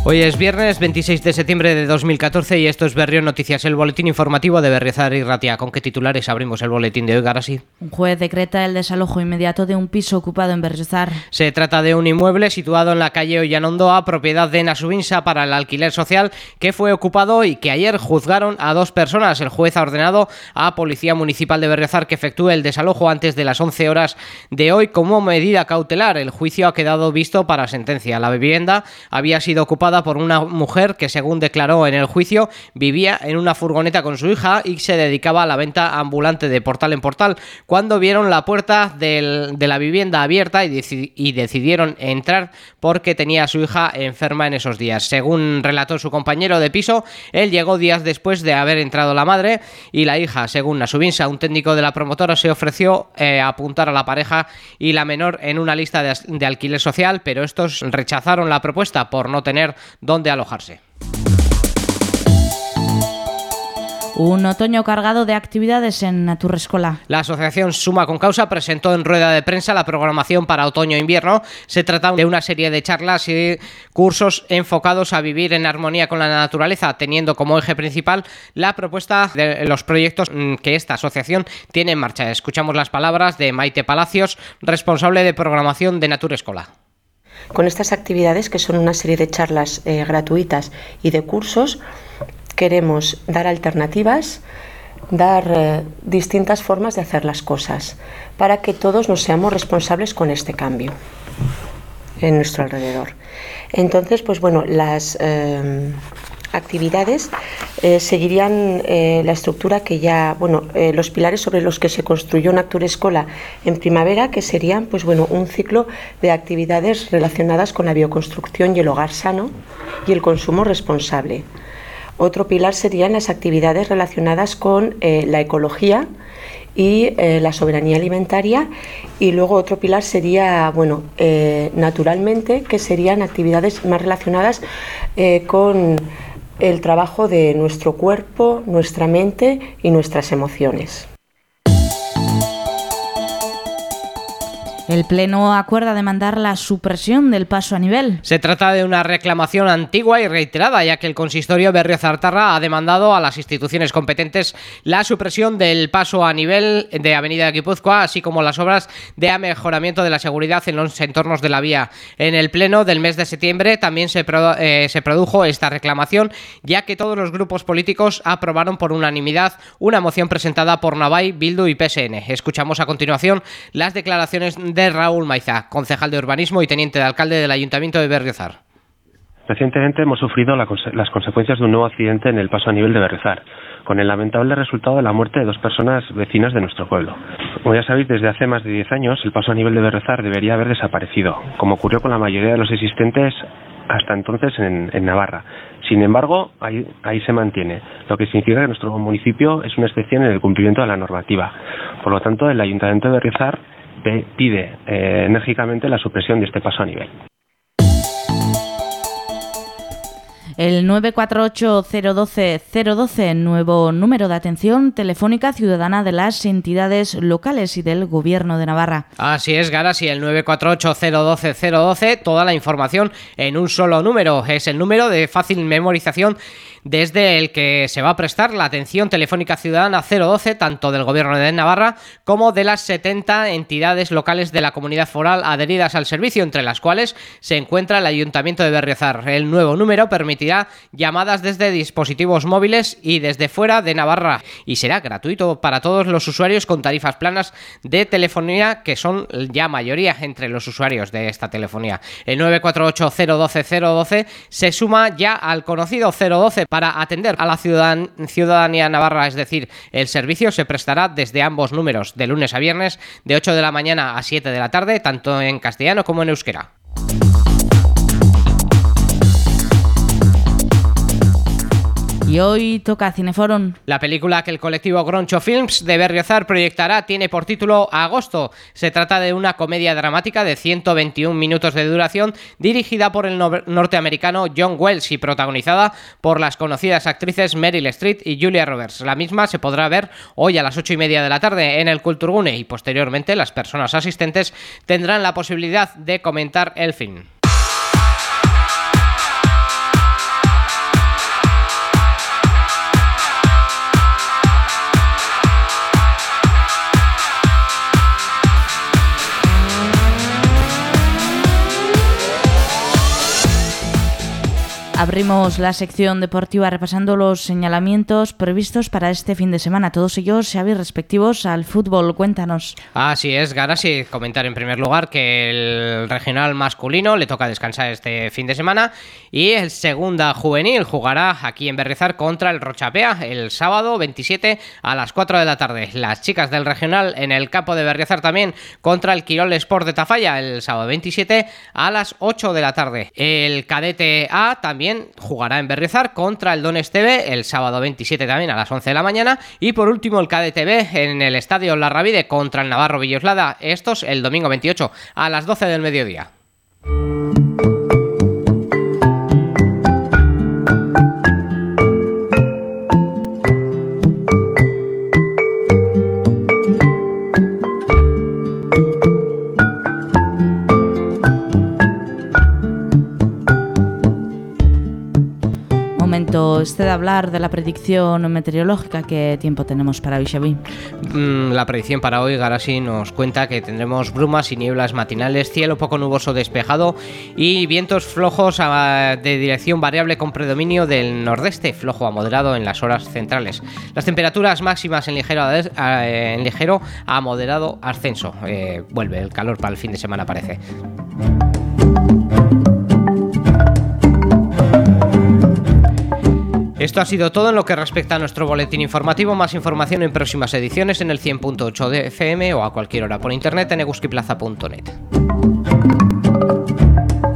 Hoy es viernes 26 de septiembre de 2014 y esto es Berrión Noticias, el boletín informativo de Berriozar y Ratia. ¿Con qué titulares abrimos el boletín de hoy, Garasi? Un juez decreta el desalojo inmediato de un piso ocupado en Berriozar. Se trata de un inmueble situado en la calle Ollanondoa, propiedad de Nasubinsa para el alquiler social, que fue ocupado y que ayer juzgaron a 2 personas. El juez ha ordenado a Policía Municipal de Berriozar que efectúe el desalojo antes de las 11 horas de hoy como medida cautelar. El juicio ha quedado visto para sentencia. La vivienda había sido ocupada por una mujer que, según declaró en el juicio, vivía en una furgoneta con su hija y se dedicaba a la venta ambulante de portal en portal. Cuando vieron la puerta de la vivienda abierta y decidieron entrar porque tenía a su hija enferma en esos días. Según relató su compañero de piso, él llegó días después de haber entrado la madre y la hija. Según Nasubinsa, un técnico de la promotora se ofreció a apuntar a la pareja y la menor en una lista de alquiler social, pero estos rechazaron la propuesta por no tener dónde alojarse. Un otoño cargado de actividades en Naturrescola. La asociación Suma con Causa presentó en rueda de prensa la programación para otoño-invierno. Se trata de una serie de charlas y cursos enfocados a vivir en armonía con la naturaleza, teniendo como eje principal la propuesta de los proyectos que esta asociación tiene en marcha. Escuchamos las palabras de Maite Palacios, responsable de programación de Naturrescola. Con estas actividades, que son una serie de charlas gratuitas y de cursos, queremos dar alternativas, dar distintas formas de hacer las cosas, para que todos nos seamos responsables con este cambio en nuestro alrededor. Entonces, pues bueno, las actividades seguirían la estructura que ya, los pilares sobre los que se construyó Naturrescola en primavera, que serían, pues bueno, un ciclo de actividades relacionadas con la bioconstrucción y el hogar sano y el consumo responsable. Otro pilar serían las actividades relacionadas con la ecología y la soberanía alimentaria, y luego otro pilar sería, naturalmente, que serían actividades más relacionadas con el trabajo de nuestro cuerpo, nuestra mente y nuestras emociones. El Pleno acuerda demandar la supresión del paso a nivel. Se trata de una reclamación antigua y reiterada, ya que el consistorio berriozartarra ha demandado a las instituciones competentes la supresión del paso a nivel de Avenida Guipúzcoa, así como las obras de mejoramiento de la seguridad en los entornos de la vía. En el Pleno del mes de septiembre también se produjo esta reclamación, ya que todos los grupos políticos aprobaron por unanimidad una moción presentada por Navai, Bildu y PSN. Escuchamos a continuación las declaraciones de Raúl Maiza, concejal de urbanismo y teniente de alcalde del Ayuntamiento de Berriozar. Recientemente hemos sufrido las consecuencias de un nuevo accidente en el paso a nivel de Berriozar, con el lamentable resultado de la muerte de 2 personas vecinas de nuestro pueblo. Como ya sabéis, desde hace más de 10 años el paso a nivel de Berriozar debería haber desaparecido, como ocurrió con la mayoría de los existentes hasta entonces en Navarra. Sin embargo, ahí se mantiene, lo que significa que nuestro municipio es una excepción en el cumplimiento de la normativa. Por lo tanto, el Ayuntamiento de Berriozar pide enérgicamente la supresión de este paso a nivel. El 948-012-012, nuevo número de atención telefónica ciudadana de las entidades locales y del Gobierno de Navarra. Así es, Garasi, el 948-012-012, toda la información en un solo número. Es el número de fácil memorización desde el que se va a prestar la atención telefónica ciudadana 012, tanto del Gobierno de Navarra como de las 70 entidades locales de la comunidad foral adheridas al servicio, entre las cuales se encuentra el Ayuntamiento de Berriozar. El nuevo número permitirá llamadas desde dispositivos móviles y desde fuera de Navarra y será gratuito para todos los usuarios con tarifas planas de telefonía, que son ya mayoría entre los usuarios de esta telefonía. El 948-012-012 se suma ya al conocido 012 para atender a la ciudadanía navarra, es decir, el servicio se prestará desde ambos números de lunes a viernes de 8 de la mañana a 7 de la tarde, tanto en castellano como en euskera. Y hoy toca Cineforum. La película que el colectivo Groncho Films de Berriozar proyectará tiene por título Agosto. Se trata de una comedia dramática de 121 minutos de duración dirigida por el norteamericano John Wells y protagonizada por las conocidas actrices Meryl Streep y Julia Roberts. La misma se podrá ver hoy a las 8:30 de la tarde en el Kulturgune y posteriormente las personas asistentes tendrán la posibilidad de comentar el film. Abrimos la sección deportiva repasando los señalamientos previstos para este fin de semana. Todos ellos, Xavi, respectivos al fútbol. Cuéntanos. Así es, Garasi. Comentar en primer lugar que el regional masculino le toca descansar este fin de semana y el segunda juvenil jugará aquí en Berriozar contra el Rochapea el sábado 27 a las 4 de la tarde. Las chicas del regional en el campo de Berriozar también contra el Quirol Sport de Tafalla el sábado 27 a las 8 de la tarde. El cadete A también jugará en Berriozar contra el Don Esteve el sábado 27 también a las 11 de la mañana. Y por último el cadete B en el estadio La Ravide contra el Navarro Villoslada, estos el domingo 28 a las 12 del mediodía. De hablar de la predicción meteorológica. ¿Qué tiempo tenemos para hoy, Xavi? La predicción para hoy, Garasi, nos cuenta que tendremos brumas y nieblas matinales, cielo poco nuboso despejado y vientos flojos de dirección variable con predominio del nordeste, flojo a moderado en las horas centrales. Las temperaturas máximas en ligero a moderado ascenso. Vuelve el calor para el fin de semana, parece. Esto ha sido todo en lo que respecta a nuestro boletín informativo. Más información en próximas ediciones en el 100.8 de FM o a cualquier hora por internet en eguskiplaza.net.